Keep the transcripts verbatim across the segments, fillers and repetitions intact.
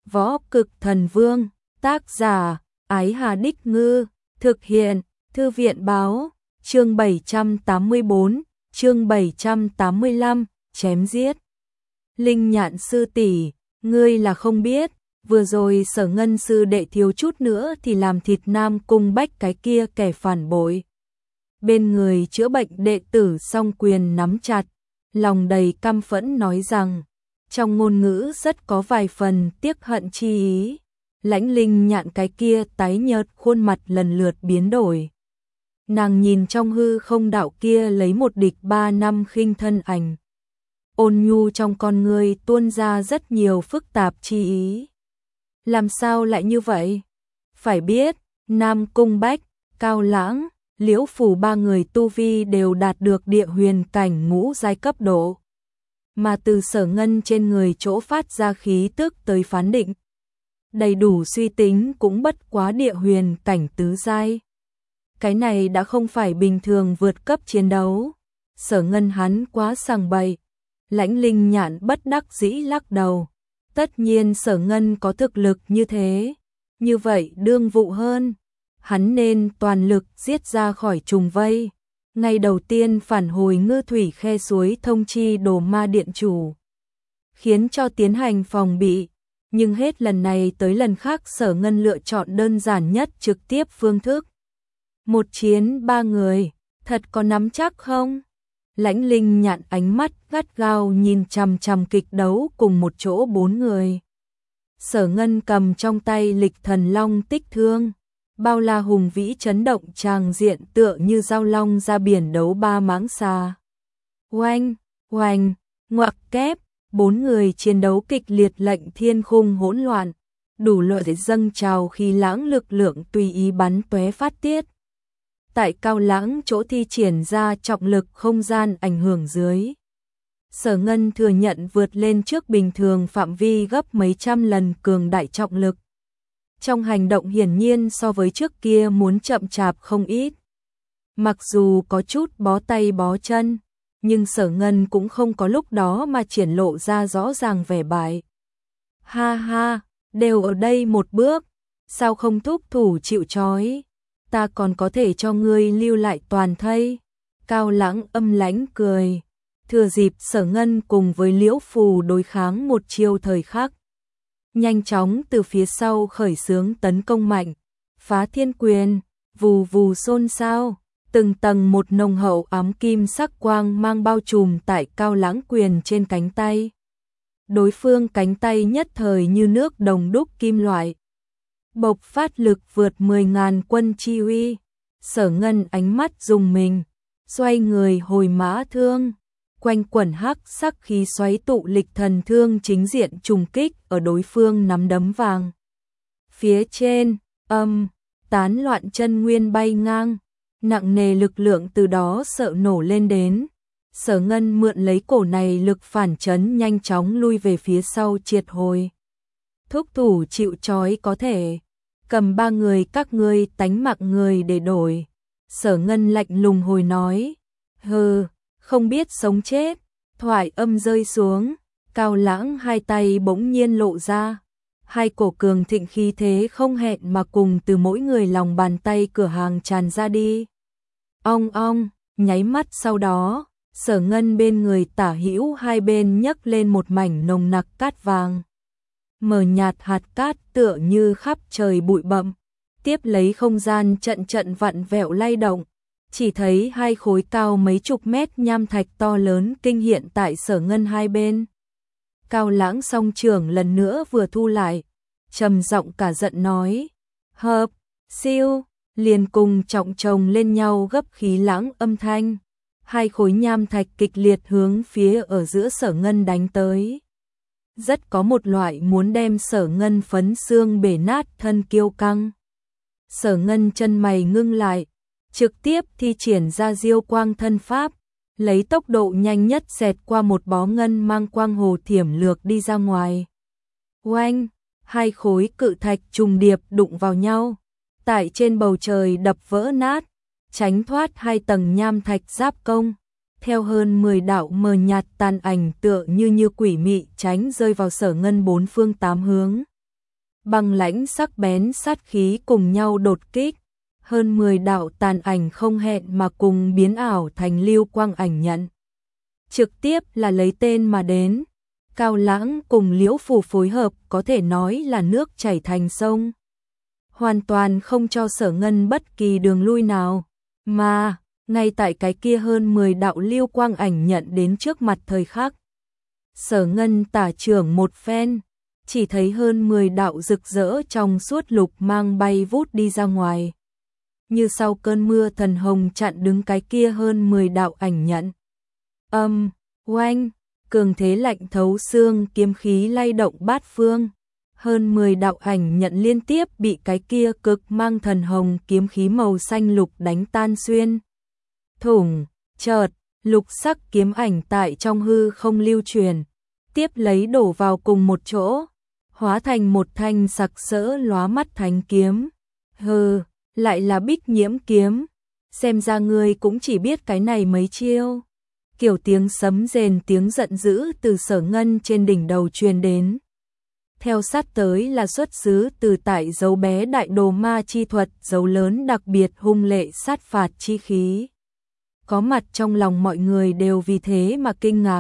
Võ Cực Thần Vương, tác giả, Ái Hà Đích Ngư, thực hiện, Thư viện báo, chương bảy trăm tám mươi bốn, chương bảy trăm tám mươi lăm, chém giết. Linh Nhạn sư tỷ, ngươi là không biết, vừa rồi Sở Ngân sư đệ thiếu chút nữa thì làm thịt Nam Cung Bách cái kia kẻ phản bội. Bên người chữa bệnh đệ tử song quyền nắm chặt, lòng đầy căm phẫn nói rằng, trong ngôn ngữ rất có vài phần tiếc hận chi ý. Lãnh Linh Nhạn cái kia tái nhợt khuôn mặt lần lượt biến đổi. Nàng nhìn trong hư không đạo kia lấy một địch ba năm khinh thân ảnh. Ôn nhu trong con người tuôn ra rất nhiều phức tạp chi ý. Làm sao lại như vậy? Phải biết, Nam Cung Bách, Cao Lãng, Liễu Phủ ba người tu vi đều đạt được địa huyền cảnh ngũ giai cấp độ. Mà từ Sở Ngân trên người chỗ phát ra khí tức tới phán định, đầy đủ suy tính cũng bất quá địa huyền cảnh tứ giai. Cái này đã không phải bình thường vượt cấp chiến đấu. Sở Ngân hắn quá sằng bậy. Lãnh Linh Nhạn bất đắc dĩ lắc đầu. Tất nhiên Sở Ngân có thực lực như thế, như vậy đương vụ hơn, hắn nên toàn lực giết ra khỏi trùng vây. Ngày đầu tiên phản hồi Ngư Thủy khe suối thông chi Đồ Ma điện chủ, khiến cho tiến hành phòng bị, nhưng hết lần này tới lần khác Sở Ngân lựa chọn đơn giản nhất trực tiếp phương thức. Một chiến ba người, thật có nắm chắc không? Lãnh Linh Nhạn ánh mắt gắt gao nhìn chằm chằm kịch đấu cùng một chỗ bốn người. Sở Ngân cầm trong tay Lịch Thần Long Tích Thương, bao la hùng vĩ chấn động tràng diện tựa như giao long ra biển đấu ba mãng xà. Oanh, oanh, ngoặc kép, bốn người chiến đấu kịch liệt, lệnh thiên khung hỗn loạn, đủ loại để dâng trào khí lãng lực lượng tùy ý bắn tóe phát tiết. Tại Cao Lãng chỗ thi triển ra trọng lực không gian ảnh hưởng dưới, Sở Ngân thừa nhận vượt lên trước bình thường phạm vi gấp mấy trăm lần cường đại trọng lực. Trong hành động hiển nhiên so với trước kia muốn chậm chạp không ít. Mặc dù có chút bó tay bó chân, nhưng Sở Ngân cũng không có lúc đó mà triển lộ ra rõ ràng vẻ bại. Ha ha, đều ở đây một bước, sao không thúc thủ chịu trói? Ta còn có thể cho ngươi lưu lại toàn thây. Cao Lãng âm lãnh cười, thừa dịp Sở Ngân cùng với Liễu Phù đối kháng một chiêu thời khắc, nhanh chóng từ phía sau khởi xướng tấn công mạnh, phá thiên quyền, vù vù xôn xao, từng tầng một nồng hậu ám kim sắc quang mang bao trùm tại Cao Lãng quyền trên cánh tay. Đối phương cánh tay nhất thời như nước đồng đúc kim loại, bộc phát lực vượt mười ngàn quân chi uy. Sở Ngân ánh mắt rùng mình, xoay người hồi mã thương, quanh quẩn hắc sắc khí xoáy tụ Lịch Thần Thương chính diện trùng kích ở đối phương nắm đấm vàng. Phía trên, âm, tán loạn chân nguyên bay ngang, nặng nề lực lượng từ đó sợ nổ lên đến. Sở Ngân mượn lấy cổ này lực phản chấn nhanh chóng lui về phía sau triệt hồi. Thúc thủ chịu trói có thể, cầm ba người các ngươi tánh mạng người để đổi. Sở Ngân lạnh lùng hồi nói, hừ, không biết sống chết. Thoại âm rơi xuống, Cao Lãng hai tay bỗng nhiên lộ ra, hai cổ cường thịnh khí thế không hẹn mà cùng từ mỗi người lòng bàn tay cửa hàng tràn ra đi. Ong ong, nháy mắt sau đó, Sở Ngân bên người tả hữu hai bên nhấc lên một mảnh nồng nặc cát vàng. Mờ nhạt hạt cát tựa như khắp trời bụi bặm, tiếp lấy không gian trận trận vặn vẹo lay động. Chỉ thấy hai khối cao mấy chục mét nham thạch to lớn kinh hiện tại Sở Ngân hai bên. Cao Lãng song trưởng lần nữa vừa thu lại, trầm giọng cả giận nói, hợp, siêu, liền cùng trọng chồng lên nhau gấp khí lãng âm thanh. Hai khối nham thạch kịch liệt hướng phía ở giữa Sở Ngân đánh tới. Rất có một loại muốn đem Sở Ngân phấn xương bể nát thân kiêu căng. Sở Ngân chân mày ngưng lại, trực tiếp thi triển ra Diêu Quang thân pháp, lấy tốc độ nhanh nhất xẹt qua một bó ngân mang quang hồ thiểm lược đi ra ngoài. Oanh, hai khối cự thạch trùng điệp đụng vào nhau, tại trên bầu trời đập vỡ nát, tránh thoát hai tầng nham thạch giáp công. Theo hơn mười đạo mờ nhạt tàn ảnh tựa như như quỷ mị tránh rơi vào Sở Ngân bốn phương tám hướng. băng lãnh sắc bén sát khí cùng nhau đột kích. Hơn mười đạo tàn ảnh không hẹn mà cùng biến ảo thành lưu quang ảnh nhận. Trực tiếp là lấy tên mà đến. Cao Lãng cùng Liễu Phù phối hợp có thể nói là nước chảy thành sông. Hoàn toàn không cho Sở Ngân bất kỳ đường lui nào. Mà, ngay tại cái kia hơn mười đạo lưu quang ảnh nhận đến trước mặt thời khắc. Sở Ngân tả trưởng một phen, chỉ thấy hơn mười đạo rực rỡ trong suốt lục mang bay vút đi ra ngoài. Như sau cơn mưa thần hồng chặn đứng cái kia hơn mười đạo ảnh nhận. Âm, oanh, cường thế lạnh thấu xương kiếm khí lay động bát phương. Hơn mười đạo ảnh nhận liên tiếp bị cái kia cực mang thần hồng kiếm khí màu xanh lục đánh tan xuyên. Thủng, chợt, lục sắc kiếm ảnh tại trong hư không lưu truyền, tiếp lấy đổ vào cùng một chỗ, hóa thành một thanh sặc sỡ lóa mắt thánh kiếm. Hừ, lại là Bích Nhiễm kiếm, xem ra ngươi cũng chỉ biết cái này mấy chiêu. Kiểu tiếng sấm rền tiếng giận dữ từ Sở Ngân trên đỉnh đầu truyền đến. Theo sát tới là xuất xứ từ tại dấu bé đại đồ ma chi thuật, dấu lớn đặc biệt hung lệ sát phạt chi khí. Có mặt trong lòng mọi người đều vì thế mà kinh ngạc.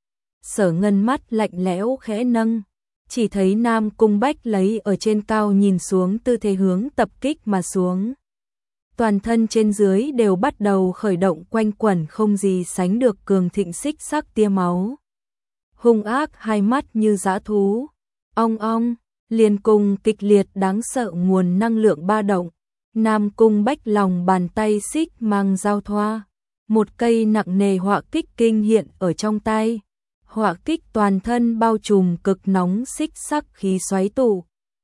Sở Ngân mắt lạnh lẽo khẽ nâng, chỉ thấy Nam Cung Bách lấy ở trên cao nhìn xuống tư thế hướng tập kích mà xuống. Toàn thân trên dưới đều bắt đầu khởi động quanh quẩn không gì sánh được cường thịnh xích sắc tia máu. Hung ác hai mắt như dã thú, ong ong, liền cùng kịch liệt đáng sợ nguồn năng lượng ba động. Nam Cung Bách lòng bàn tay xích mang giao thoa, một cây nặng nề họa kích kinh hiện ở trong tay. Họa kích toàn thân bao trùm cực nóng xích sắc khí xoáy tụ.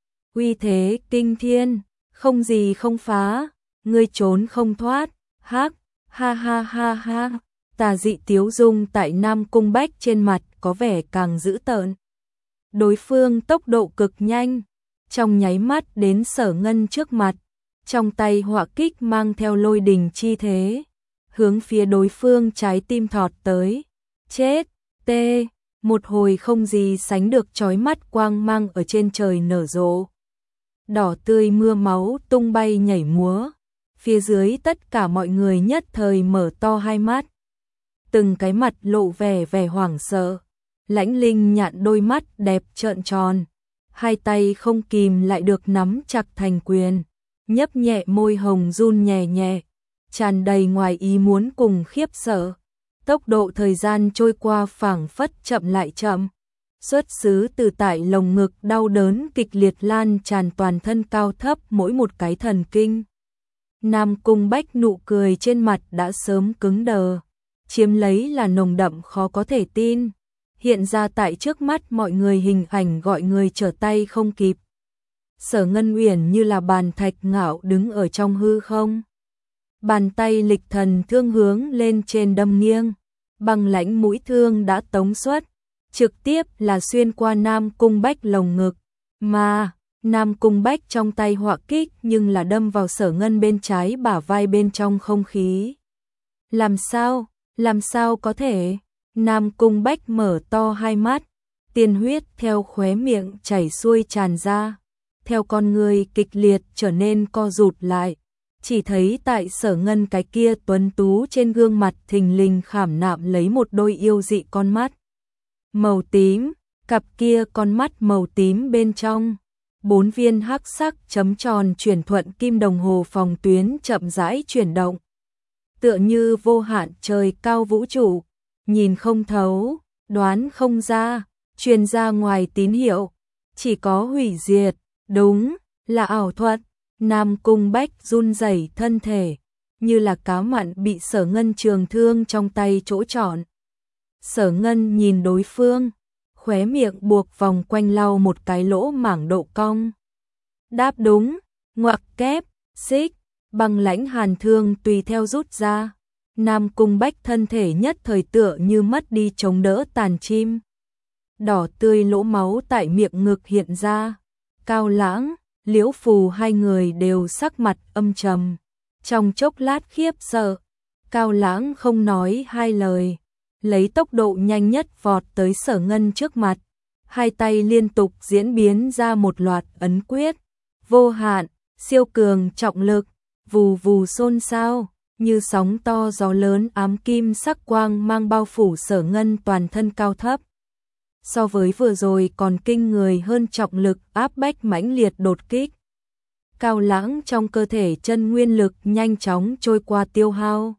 Uy thế kinh thiên, không gì không phá, ngươi trốn không thoát. Hắc, ha ha ha ha. Tà dị tiếu dung tại Nam Cung Bách trên mặt có vẻ càng dữ tợn. Đối phương tốc độ cực nhanh, trong nháy mắt đến Sở Ngân trước mặt, trong tay họa kích mang theo lôi đình chi thế, hướng phía đối phương trái tim thọt tới. Chết, tê, một hồi không gì sánh được chói mắt quang mang ở trên trời nở rộ. Đỏ tươi mưa máu tung bay nhảy múa, phía dưới tất cả mọi người nhất thời mở to hai mắt. Từng cái mặt lộ vẻ vẻ hoảng sợ. Lãnh Linh Nhạn đôi mắt đẹp trợn tròn, hai tay không kìm lại được nắm chặt thành quyền, nhấp nhẹ môi hồng run nhẹ nhẹ, tràn đầy ngoài ý muốn cùng khiếp sợ. Tốc độ thời gian trôi qua phảng phất chậm lại chậm, xuất xứ từ tại lồng ngực đau đớn kịch liệt lan tràn toàn thân cao thấp mỗi một cái thần kinh. Nam Cung Bách nụ cười trên mặt đã sớm cứng đờ, chiếm lấy là nồng đậm khó có thể tin. Hiện ra tại trước mắt mọi người hình ảnh gọi người trở tay không kịp. Sở Ngân Uyển như là bàn thạch ngạo đứng ở trong hư không. Bàn tay lịch thần thương hướng lên trên đâm nghiêng, băng lãnh mũi thương đã tống xuất, trực tiếp là xuyên qua Nam Cung Bách lồng ngực, mà Nam Cung Bách trong tay họa kích nhưng là đâm vào Sở Ngân bên trái bả vai bên trong không khí. Làm sao, làm sao có thể? Nam Cung Bách mở to hai mắt, tiên huyết theo khóe miệng chảy xuôi tràn ra, theo con người kịch liệt trở nên co rụt lại, chỉ thấy tại Sở Ngân cái kia tuấn tú trên gương mặt thình lình khảm nạm lấy một đôi yêu dị con mắt màu tím, cặp kia con mắt màu tím bên trong, bốn viên hắc sắc chấm tròn chuyển thuận kim đồng hồ phòng tuyến chậm rãi chuyển động, tựa như vô hạn trời cao vũ trụ. Nhìn không thấu, đoán không ra, truyền ra ngoài tín hiệu, chỉ có hủy diệt, đúng, là ảo thuật. Nam Cung Bách run rẩy thân thể, như là cá mặn bị Sở Ngân trường thương trong tay chỗ trọn. Sở Ngân nhìn đối phương, khóe miệng buộc vòng quanh lau một cái lỗ mảng độ cong. Đáp đúng, ngoặc kép, xích, băng lãnh hàn thương tùy theo rút ra. Nam Cung Bách thân thể nhất thời tựa như mất đi chống đỡ tàn chim. Đỏ tươi lỗ máu tại miệng ngực hiện ra. Cao Lãng, Liễu Phù hai người đều sắc mặt âm trầm. Trong chốc lát khiếp sợ, Cao Lãng không nói hai lời, lấy tốc độ nhanh nhất vọt tới Sở Ngân trước mặt, hai tay liên tục diễn biến ra một loạt ấn quyết, vô hạn, siêu cường trọng lực, vù vù xôn xao, như sóng to gió lớn ám kim sắc quang mang bao phủ Sở Ngân toàn thân cao thấp. So với vừa rồi còn kinh người hơn trọng lực áp bách mãnh liệt đột kích. Cao Lãng trong cơ thể chân nguyên lực nhanh chóng trôi qua tiêu hao.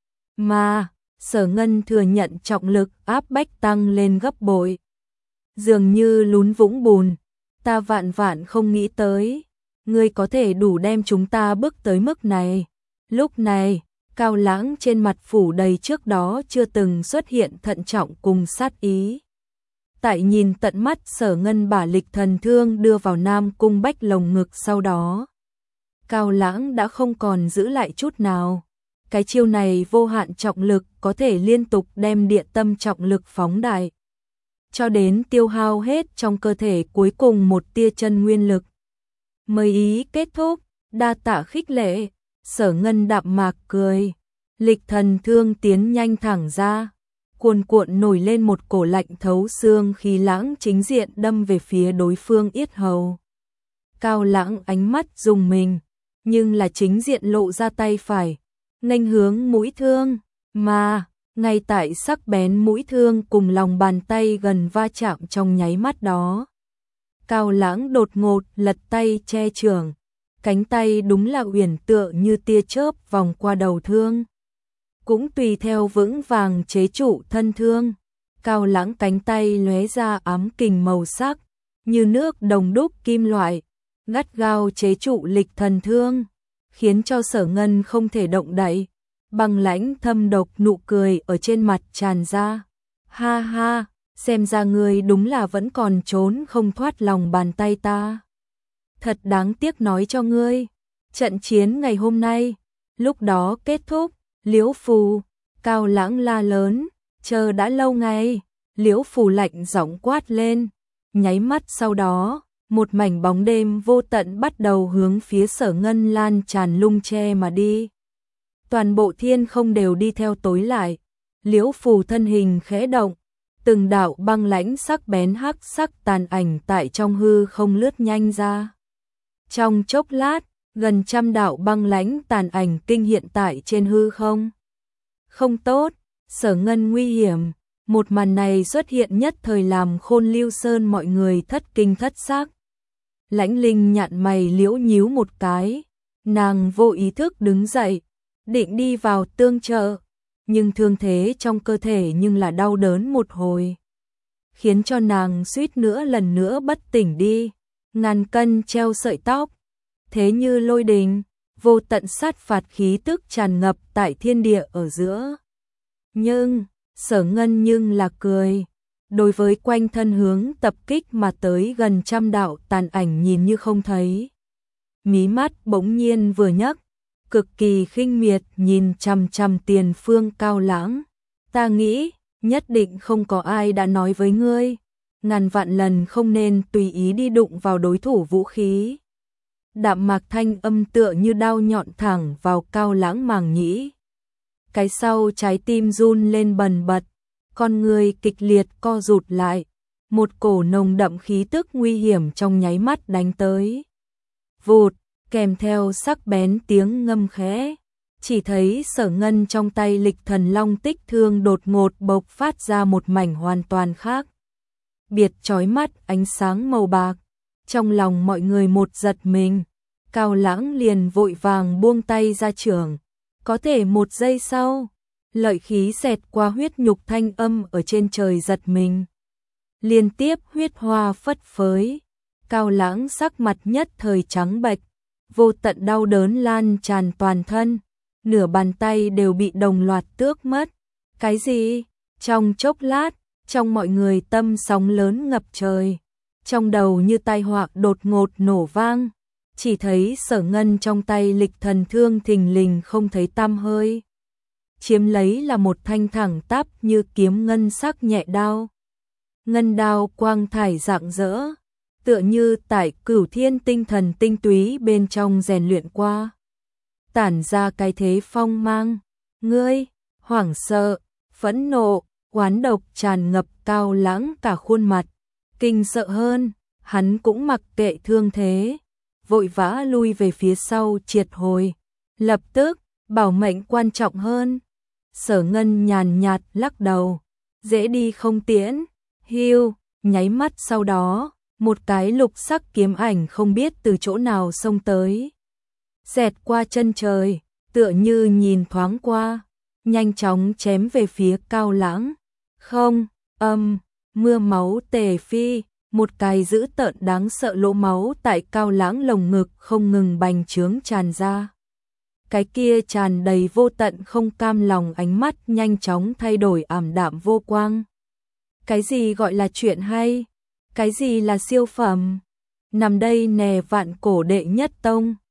Mà, Sở Ngân thừa nhận trọng lực áp bách tăng lên gấp bội. Dường như lún vũng bùn, ta vạn vạn không nghĩ tới, ngươi có thể đủ đem chúng ta bước tới mức này. Lúc này, Cao Lãng trên mặt phủ đầy trước đó chưa từng xuất hiện thận trọng cùng sát ý. Tại nhìn tận mắt Sở Ngân bả Lịch Thần Thương đưa vào Nam Cung Bách lồng ngực sau đó, Cao Lãng đã không còn giữ lại chút nào. Cái chiêu này vô hạn trọng lực có thể liên tục đem địa tâm trọng lực phóng đại, cho đến tiêu hao hết trong cơ thể cuối cùng một tia chân nguyên lực. Mới ý kết thúc, đa tạ khích lệ, Sở Ngân đạm mạc cười. Lịch Thần Thương tiến nhanh thẳng ra, cuồn cuộn nổi lên một cổ lạnh thấu xương khí lãng chính diện đâm về phía đối phương yết hầu. Cao Lãng ánh mắt rùng mình, nhưng là chính diện lộ ra tay phải, nghênh hướng mũi thương, mà ngay tại sắc bén mũi thương cùng lòng bàn tay gần va chạm trong nháy mắt đó, Cao Lãng đột ngột lật tay che chưởng, cánh tay đúng là uyển tựa như tia chớp vòng qua đầu thương, cũng tùy theo vững vàng chế trụ thân thương. Cao Lãng cánh tay lóe ra ám kình màu sắc, như nước đồng đúc kim loại, gắt gao chế trụ Lịch Thần Thương, khiến cho Sở Ngân không thể động đậy. Băng lãnh thâm độc nụ cười ở trên mặt tràn ra. Ha ha, xem ra ngươi đúng là vẫn còn trốn không thoát lòng bàn tay ta. Thật đáng tiếc nói cho ngươi, trận chiến ngày hôm nay, lúc đó kết thúc. Liễu Phù, Cao Lãng la lớn, chờ đã lâu ngày. Liễu Phù lạnh giọng quát lên, nháy mắt sau đó, một mảnh bóng đêm vô tận bắt đầu hướng phía Sở Ngân lan tràn lung che mà đi. Toàn bộ thiên không đều đi theo tối lại. Liễu Phù thân hình khẽ động, từng đạo băng lãnh sắc bén hắc sắc tàn ảnh tại trong hư không lướt nhanh ra. Trong chốc lát, gần trăm đạo băng lãnh tàn ảnh kinh hiện tại trên hư không. Không tốt, Sở Ngân nguy hiểm. Một màn này xuất hiện nhất thời làm Khôn Lưu Sơn mọi người thất kinh thất xác. Lãnh Linh nhạn mày liễu nhíu một cái, nàng vô ý thức đứng dậy, định đi vào tương trợ, nhưng thương thế trong cơ thể nhưng là đau đớn một hồi, khiến cho nàng suýt nữa lần nữa bất tỉnh đi. Ngàn cân treo sợi tóc, thế như lôi đình, vô tận sát phạt khí tức tràn ngập tại thiên địa ở giữa. Nhưng, Sở Ngân nhưng là cười, đối với quanh thân hướng tập kích mà tới gần trăm đạo tàn ảnh nhìn như không thấy. Mí mắt bỗng nhiên vừa nhấc, cực kỳ khinh miệt nhìn chằm chằm tiền phương Cao Lãng. Ta nghĩ, nhất định không có ai đã nói với ngươi, ngàn vạn lần không nên tùy ý đi đụng vào đối thủ vũ khí. Đạm mạc thanh âm tựa như đao nhọn thẳng vào Cao Lãng màng nhĩ. Cái sau trái tim run lên bần bật, con người kịch liệt co rụt lại, một cổ nồng đậm khí tức nguy hiểm trong nháy mắt đánh tới. Vụt, kèm theo sắc bén tiếng ngâm khẽ, chỉ thấy Sở Ngân trong tay Lịch Thần Long Tích Thương đột ngột bộc phát ra một mảnh hoàn toàn khác. Biệt chói mắt ánh sáng màu bạc, trong lòng mọi người một giật mình, Cao Lãng liền vội vàng buông tay ra chưởng. Có thể một giây sau, lợi khí xẹt qua huyết nhục thanh âm ở trên trời giật mình. Liên tiếp huyết hoa phất phới, Cao Lãng sắc mặt nhất thời trắng bệch, vô tận đau đớn lan tràn toàn thân, nửa bàn tay đều bị đồng loạt tước mất. Cái gì? Trong chốc lát, trong mọi người tâm sóng lớn ngập trời, trong đầu như tai họa đột ngột nổ vang. Chỉ thấy Sở Ngân trong tay Lịch Thần Thương thình lình không thấy tăm hơi, chiếm lấy là một thanh thẳng tắp như kiếm ngân sắc nhẹ đao. Ngân đao quang thải rạng rỡ, tựa như tại Cửu Thiên tinh thần tinh túy bên trong rèn luyện qua, tản ra cái thế phong mang. Ngươi, hoảng sợ, phẫn nộ, oán độc tràn ngập Cao Lãng cả khuôn mặt, Kinh sợ hơn, hắn cũng mặc kệ thương thế, vội vã lui về phía sau triệt hồi. Lập tức, bảo mệnh quan trọng hơn. Sở Ngân nhàn nhạt lắc đầu, dễ đi không tiễn, hiu, nháy mắt sau đó, một cái lục sắc kiếm ảnh không biết từ chỗ nào xông tới. Xẹt qua chân trời, tựa như nhìn thoáng qua, nhanh chóng chém về phía Cao Lãng. Không, âm, mưa máu tề phi, một cái dữ tợn đáng sợ lỗ máu tại Cao Lãng lồng ngực không ngừng bành trướng tràn ra. Cái kia tràn đầy vô tận không cam lòng ánh mắt nhanh chóng thay đổi ảm đạm vô quang. Cái gì gọi là chuyện hay? Cái gì là siêu phẩm? Nằm đây nè vạn cổ đệ nhất tông.